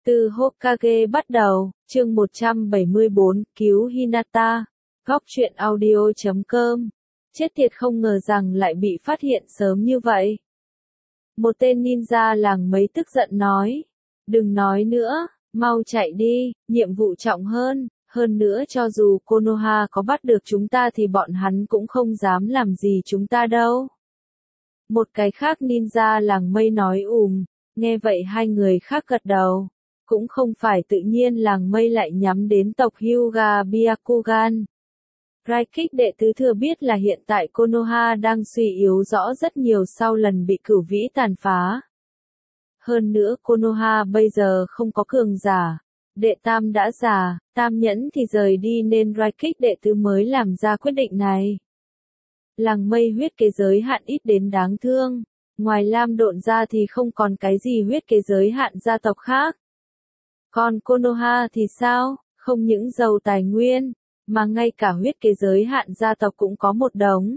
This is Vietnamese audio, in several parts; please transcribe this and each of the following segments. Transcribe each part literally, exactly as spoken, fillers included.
Từ Hokage bắt đầu, chương một trăm bảy mươi bốn, cứu Hinata. Góc truyện audio chấm com. Chết tiệt, không ngờ rằng lại bị phát hiện sớm như vậy. Một tên ninja làng mấy tức giận nói. Đừng nói nữa, mau chạy đi, nhiệm vụ trọng hơn. Hơn nữa cho dù Konoha có bắt được chúng ta thì bọn hắn cũng không dám làm gì chúng ta đâu. Một cái khác ninja làng mây nói ùm, nghe vậy hai người khác gật đầu. Cũng không phải tự nhiên làng mây lại nhắm đến tộc Hyuga Byakugan. Raikik đệ tứ thừa biết là hiện tại Konoha đang suy yếu rõ rất nhiều sau lần bị cửu vĩ tàn phá. Hơn nữa Konoha bây giờ không có cường giả. Đệ tam đã già, tam nhẫn thì rời đi nên Raikik đệ tứ mới làm ra quyết định này. Làng mây huyết kế giới hạn ít đến đáng thương. Ngoài Lam Độn ra thì không còn cái gì huyết kế giới hạn gia tộc khác. Còn Konoha thì sao, không những giàu tài nguyên, mà ngay cả huyết kế giới hạn gia tộc cũng có một đống.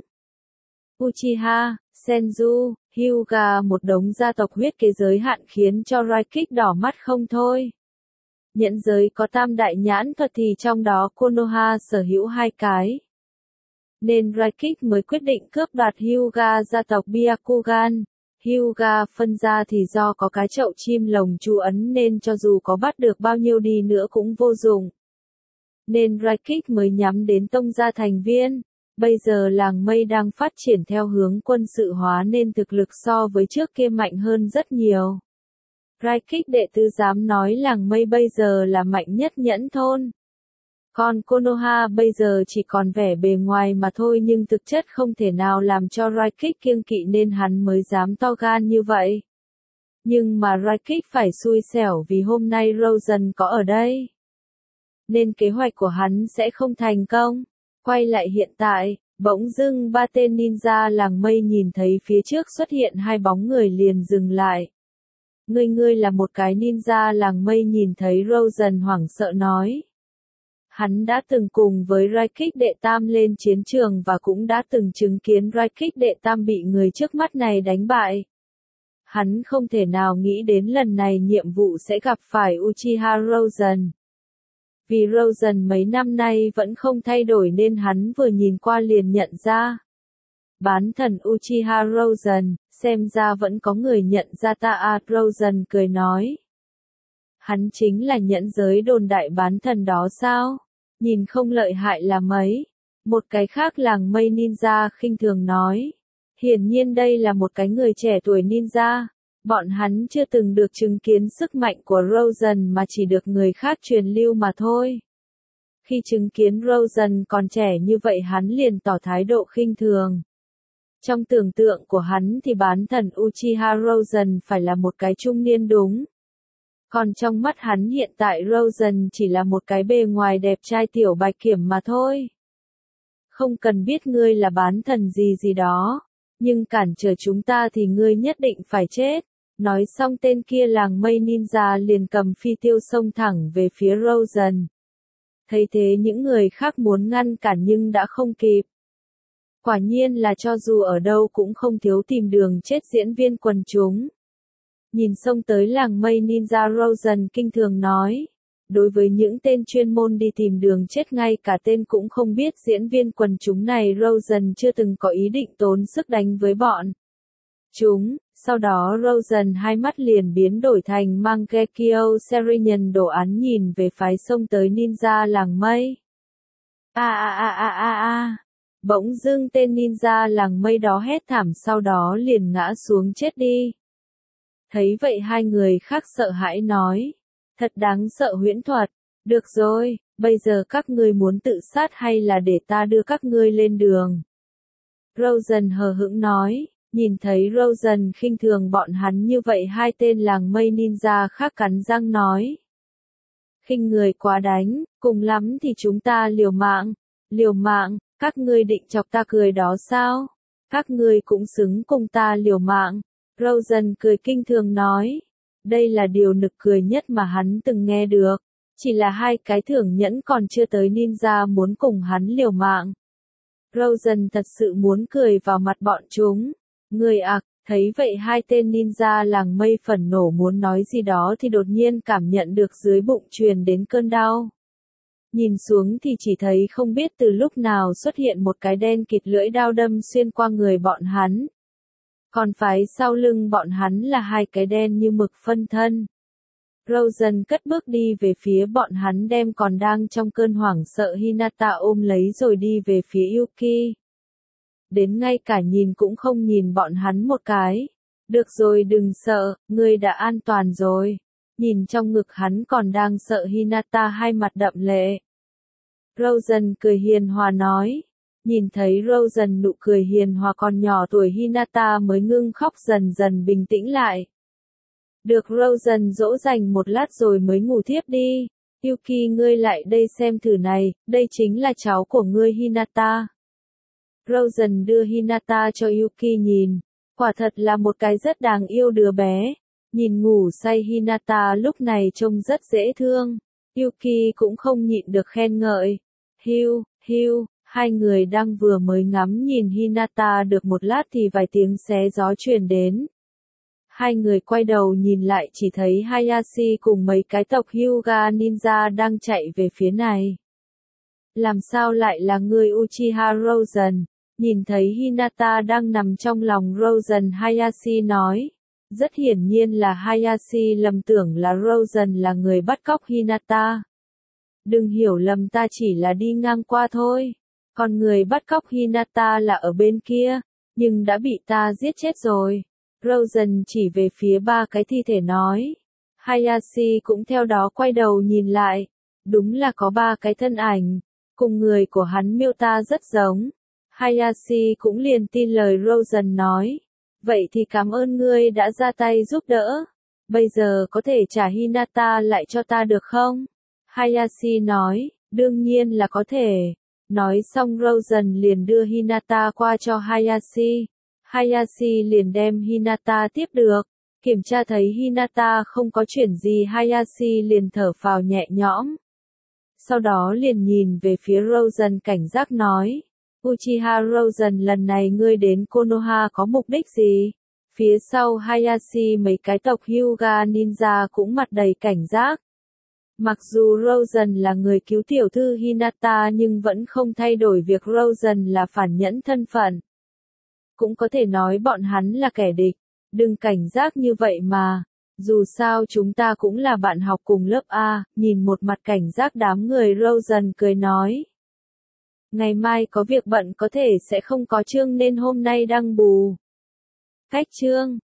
Uchiha, Senju, Hyuga một đống gia tộc huyết kế giới hạn khiến cho Raikik đỏ mắt không thôi. Nhẫn giới có tam đại nhãn thuật thì trong đó Konoha sở hữu hai cái. Nên Raikik mới quyết định cướp đoạt Hyuga gia tộc Byakugan. Hyuga phân ra thì do có cái chậu chim lồng chú ấn nên cho dù có bắt được bao nhiêu đi nữa cũng vô dụng. Nên Raikik mới nhắm đến tông gia thành viên. Bây giờ làng mây đang phát triển theo hướng quân sự hóa nên thực lực so với trước kia mạnh hơn rất nhiều. Raikik đệ tứ dám nói làng mây bây giờ là mạnh nhất nhẫn thôn. Còn Konoha bây giờ chỉ còn vẻ bề ngoài mà thôi nhưng thực chất không thể nào làm cho Raikik kiêng kỵ nên hắn mới dám to gan như vậy. Nhưng mà Raikik phải xui xẻo vì hôm nay Rosen có ở đây. Nên kế hoạch của hắn sẽ không thành công. Quay lại hiện tại, bỗng dưng ba tên ninja làng mây nhìn thấy phía trước xuất hiện hai bóng người liền dừng lại. Ngươi ngươi là một cái ninja làng mây nhìn thấy Rosen hoảng sợ nói. Hắn đã từng cùng với Raikik đệ tam lên chiến trường và cũng đã từng chứng kiến Raikik đệ tam bị người trước mắt này đánh bại. Hắn không thể nào nghĩ đến lần này nhiệm vụ sẽ gặp phải Uchiha Rosen. Vì Rosen mấy năm nay vẫn không thay đổi nên hắn vừa nhìn qua liền nhận ra. Bán thần Uchiha Rosen, xem ra vẫn có người nhận ra ta à, Rosen cười nói. Hắn chính là nhẫn giới đồn đại bán thần đó sao? Nhìn không lợi hại là mấy. Một cái khác làng mây ninja khinh thường nói. Hiển nhiên đây là một cái người trẻ tuổi ninja. Bọn hắn chưa từng được chứng kiến sức mạnh của Rosen mà chỉ được người khác truyền lưu mà thôi. Khi chứng kiến Rosen còn trẻ như vậy hắn liền tỏ thái độ khinh thường. Trong tưởng tượng của hắn thì bán thần Uchiha Rosen phải là một cái trung niên đúng. Còn trong mắt hắn hiện tại Rosen chỉ là một cái bề ngoài đẹp trai tiểu bạch kiểm mà thôi. Không cần biết ngươi là bán thần gì gì đó. Nhưng cản trở chúng ta thì ngươi nhất định phải chết. Nói xong tên kia làng mây ninja liền cầm phi tiêu xông thẳng về phía Rosen. Thấy thế những người khác muốn ngăn cản nhưng đã không kịp. Quả nhiên là cho dù ở đâu cũng không thiếu tìm đường chết diễn viên quần chúng. Nhìn xông tới làng mây ninja Rosen kinh thường nói. Đối với những tên chuyên môn đi tìm đường chết ngay cả tên cũng không biết diễn viên quần chúng này Rosen chưa từng có ý định tốn sức đánh với bọn chúng. Sau đó Rosen hai mắt liền biến đổi thành Mangekyo Serenian đồ án nhìn về phái xông tới ninja làng mây. A a a a a a. Bỗng dưng tên ninja làng mây đó hét thảm sau đó liền ngã xuống chết đi. Thấy vậy hai người khác sợ hãi nói. Thật đáng sợ huyễn thuật. Được rồi, bây giờ các ngươi muốn tự sát hay là để ta đưa các ngươi lên đường? Rosen hờ hững nói. Nhìn thấy Rosen khinh thường bọn hắn như vậy hai tên làng mây ninja khác cắn răng nói. Khinh người quá đánh, cùng lắm thì chúng ta liều mạng. Liều mạng, các ngươi định chọc ta cười đó sao? Các ngươi cũng xứng cùng ta liều mạng. Rosen cười kinh thường nói. Đây là điều nực cười nhất mà hắn từng nghe được. Chỉ là hai cái thưởng nhẫn còn chưa tới ninja muốn cùng hắn liều mạng. Rosen thật sự muốn cười vào mặt bọn chúng. Người ạc, Thấy vậy hai tên ninja làng mây phần nổ muốn nói gì đó thì đột nhiên cảm nhận được dưới bụng truyền đến cơn đau. Nhìn xuống thì chỉ thấy không biết từ lúc nào xuất hiện một cái đen kịt lưỡi đao đâm xuyên qua người bọn hắn. Còn phái sau lưng bọn hắn là hai cái đen như mực phân thân. Rosen cất bước đi về phía bọn hắn đem còn đang trong cơn hoảng sợ Hinata ôm lấy rồi đi về phía Yuki. Đến ngay cả nhìn cũng không nhìn bọn hắn một cái. Được rồi đừng sợ, ngươi đã an toàn rồi. Nhìn trong ngực hắn còn đang sợ Hinata hai mặt đậm lệ. Rosen cười hiền hòa nói. Nhìn thấy Rosen nụ cười hiền hòa còn nhỏ tuổi Hinata mới ngưng khóc dần dần bình tĩnh lại. Được Rosen dỗ dành một lát rồi mới ngủ thiếp đi. Yuki ngươi lại đây xem thử này, đây chính là cháu của ngươi Hinata. Rosen đưa Hinata cho Yuki nhìn. Quả thật là một cái rất đáng yêu đứa bé. Nhìn ngủ say Hinata lúc này trông rất dễ thương. Yuki cũng không nhịn được khen ngợi. Hiu, hiu, hai người đang vừa mới ngắm nhìn Hinata được một lát thì vài tiếng xé gió truyền đến. Hai người quay đầu nhìn lại chỉ thấy Hayashi cùng mấy cái tộc Hyuga Ninja đang chạy về phía này. Làm sao lại là người Uchiha Rosen? Nhìn thấy Hinata đang nằm trong lòng Rosen, Hayashi nói. Rất hiển nhiên là Hayashi lầm tưởng là Rosen là người bắt cóc Hinata. Đừng hiểu lầm, ta chỉ là đi ngang qua thôi. Còn người bắt cóc Hinata là ở bên kia, nhưng đã bị ta giết chết rồi. Rosen chỉ về phía ba cái thi thể nói. Hayashi cũng theo đó quay đầu nhìn lại. Đúng là có ba cái thân ảnh, cùng người của hắn miêu tả rất giống. Hayashi cũng liền tin lời Rosen nói. Vậy thì cảm ơn ngươi đã ra tay giúp đỡ. Bây giờ có thể trả Hinata lại cho ta được không? Hayashi nói, đương nhiên là có thể. Nói xong Rosen liền đưa Hinata qua cho Hayashi. Hayashi liền đem Hinata tiếp được. Kiểm tra thấy Hinata không có chuyện gì, Hayashi liền thở phào nhẹ nhõm. Sau đó liền nhìn về phía Rosen cảnh giác nói. Uchiha Rosen, lần này ngươi đến Konoha có mục đích gì? Phía sau Hayashi mấy cái tộc Hyuga Ninja cũng mặt đầy cảnh giác. Mặc dù Rosen là người cứu tiểu thư Hinata nhưng vẫn không thay đổi việc Rosen là phản nhẫn thân phận. Cũng có thể nói bọn hắn là kẻ địch. Đừng cảnh giác như vậy mà. Dù sao chúng ta cũng là bạn học cùng lớp A. Nhìn một mặt cảnh giác đám người, Rosen cười nói. Ngày mai có việc bận có thể sẽ không có chương nên hôm nay đăng bù. Cách chương